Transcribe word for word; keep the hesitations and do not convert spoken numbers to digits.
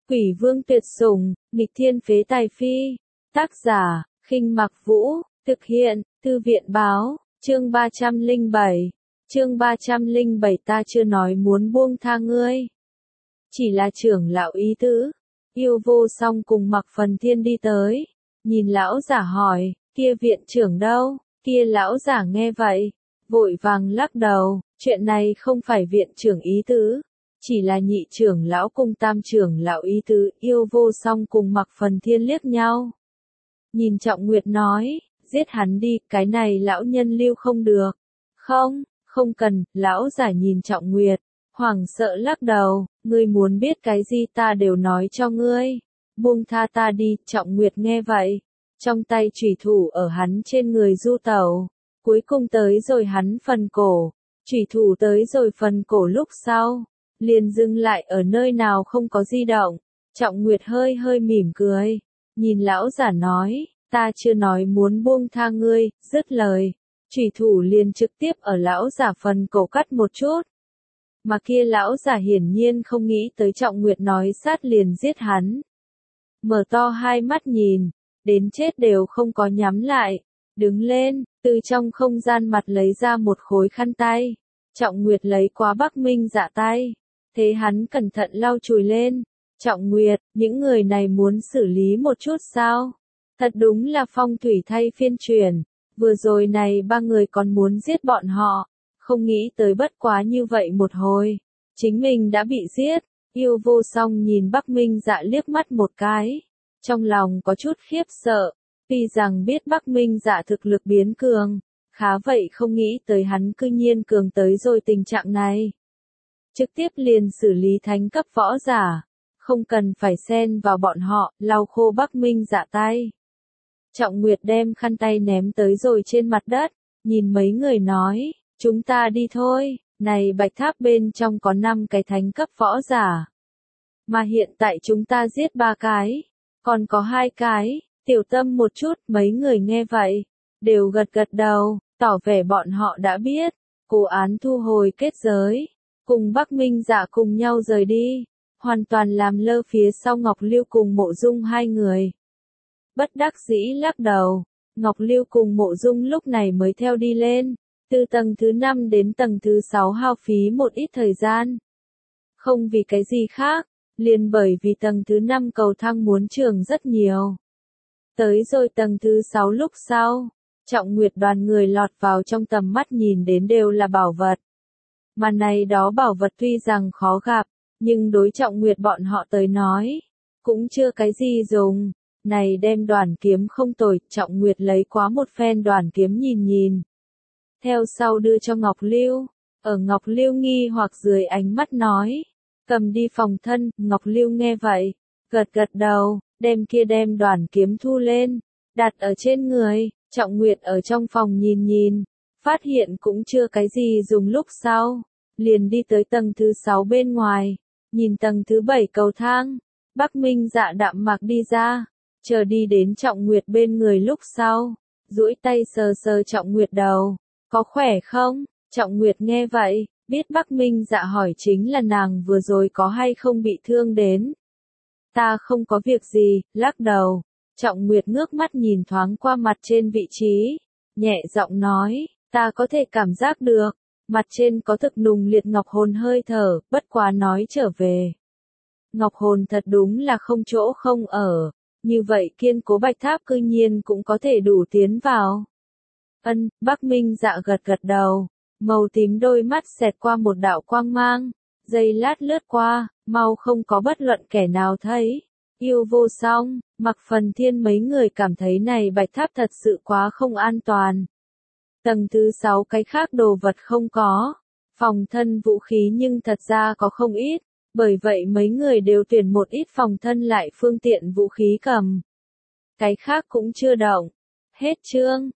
Quỷ vương tuyệt sủng, nghịch thiên phế tài phi. Tác giả, Khinh Mặc Vũ, thực hiện, Thư viện báo, chương ba trăm lẻ bảy. Chương ba trăm lẻ bảy ta chưa nói muốn buông tha ngươi. Chỉ là trưởng lão ý tứ. Yêu Vô Song cùng Mặc Phần Thiên đi tới. Nhìn lão giả hỏi, kia viện trưởng đâu? Kia lão giả nghe vậy, vội vàng lắc đầu, chuyện này không phải viện trưởng ý tứ. Chỉ là nhị trưởng lão cùng tam trưởng lão ý tứ. Yêu Vô Song cùng Mặc Phần Thiên liếc nhau. Nhìn Trọng Nguyệt nói, giết hắn đi, cái này lão nhân lưu không được. Không, không cần, lão giả nhìn Trọng Nguyệt, hoảng sợ lắc đầu, ngươi muốn biết cái gì ta đều nói cho ngươi. Buông tha ta đi. Trọng Nguyệt nghe vậy, trong tay chủy thủ ở hắn trên người du tẩu, cuối cùng tới rồi hắn phần cổ. Chủy thủ tới rồi phần cổ lúc sau, liền dừng lại ở nơi nào không có di động. Trọng Nguyệt hơi hơi mỉm cười, nhìn lão giả nói, ta chưa nói muốn buông tha ngươi. Dứt lời, chủy thủ liền trực tiếp ở lão giả phần cổ cắt một chút. Mà kia lão giả hiển nhiên không nghĩ tới Trọng Nguyệt nói sát liền giết hắn. Mở to hai mắt nhìn, đến chết đều không có nhắm lại, đứng lên, từ trong không gian mặt lấy ra một khối khăn tay. Trọng Nguyệt lấy qua Bắc Minh Dạ tay, thế hắn cẩn thận lau chùi lên. Trọng Nguyệt, những người này muốn xử lý một chút sao? Thật đúng là phong thủy thay phiên chuyển, vừa rồi này ba người còn muốn giết bọn họ, không nghĩ tới bất quá như vậy một hồi, chính mình đã bị giết. Yêu Vô Song nhìn Bắc Minh Dạ liếc mắt một cái, trong lòng có chút khiếp sợ, tuy rằng biết Bắc Minh Dạ thực lực biến cường, khá vậy không nghĩ tới hắn cư nhiên cường tới rồi tình trạng này. Trực tiếp liền xử lý thánh cấp võ giả, không cần phải xen vào bọn họ, lau khô Bắc Minh Dạ tay. Trọng Nguyệt đem khăn tay ném tới rồi trên mặt đất, nhìn mấy người nói, chúng ta đi thôi, này bạch tháp bên trong có năm cái thánh cấp võ giả. Mà hiện tại chúng ta giết ba cái, còn có hai cái. Tiểu tâm một chút. Mấy người nghe vậy, đều gật gật đầu, tỏ vẻ bọn họ đã biết. Cố Án thu hồi kết giới, cùng Bắc Minh Dạ cùng nhau rời đi, hoàn toàn làm lơ phía sau Ngọc Lưu cùng Mộ Dung hai người. Bất đắc dĩ lắc đầu, Ngọc Lưu cùng Mộ Dung lúc này mới theo đi lên, từ tầng thứ năm đến tầng thứ sáu hao phí một ít thời gian. Không vì cái gì khác, liền bởi vì tầng thứ năm cầu thang muốn trường rất nhiều. Tới rồi tầng thứ sáu lúc sau, Trọng Nguyệt đoàn người lọt vào trong tầm mắt nhìn đến đều là bảo vật. Mà này đó bảo vật tuy rằng khó gặp, nhưng đối Trọng Nguyệt bọn họ tới nói, cũng chưa cái gì dùng. Này đem đoàn kiếm không tồi. Trọng Nguyệt lấy quá một phen đoàn kiếm nhìn nhìn, theo sau đưa cho Ngọc Lưu. Ở Ngọc Lưu nghi hoặc dưới ánh mắt nói, cầm đi phòng thân. Ngọc Lưu nghe vậy, gật gật đầu, đem kia đem đoàn kiếm thu lên, đặt ở trên người. Trọng Nguyệt ở trong phòng nhìn nhìn, phát hiện cũng chưa cái gì dùng lúc sau, liền đi tới tầng thứ sáu bên ngoài, nhìn tầng thứ bảy cầu thang. Bắc Minh Dạ đạm mạc đi ra, chờ đi đến Trọng Nguyệt bên người lúc sau, duỗi tay sờ sờ Trọng Nguyệt đầu, có khỏe không? Trọng Nguyệt nghe vậy, biết Bắc Minh Dạ hỏi chính là nàng vừa rồi có hay không bị thương đến. Ta không có việc gì, lắc đầu. Trọng Nguyệt ngước mắt nhìn thoáng qua mặt trên vị trí, nhẹ giọng nói, ta có thể cảm giác được, mặt trên có thực nùng liệt ngọc hồn hơi thở, bất quá nói trở về. Ngọc hồn thật đúng là không chỗ không ở, như vậy kiên cố bạch tháp cư nhiên cũng có thể đủ tiến vào. Ân, Bắc Minh Dạ gật gật đầu, màu tím đôi mắt xẹt qua một đạo quang mang, giây lát lướt qua, mau không có bất luận kẻ nào thấy. Yêu Vô Song, Mặc Phần Thiên mấy người cảm thấy này bạch tháp thật sự quá không an toàn. Tầng thứ sáu cái khác đồ vật không có, phòng thân vũ khí nhưng thật ra có không ít, bởi vậy mấy người đều tuyển một ít phòng thân lại phương tiện vũ khí cầm. Cái khác cũng chưa động. Hết chương.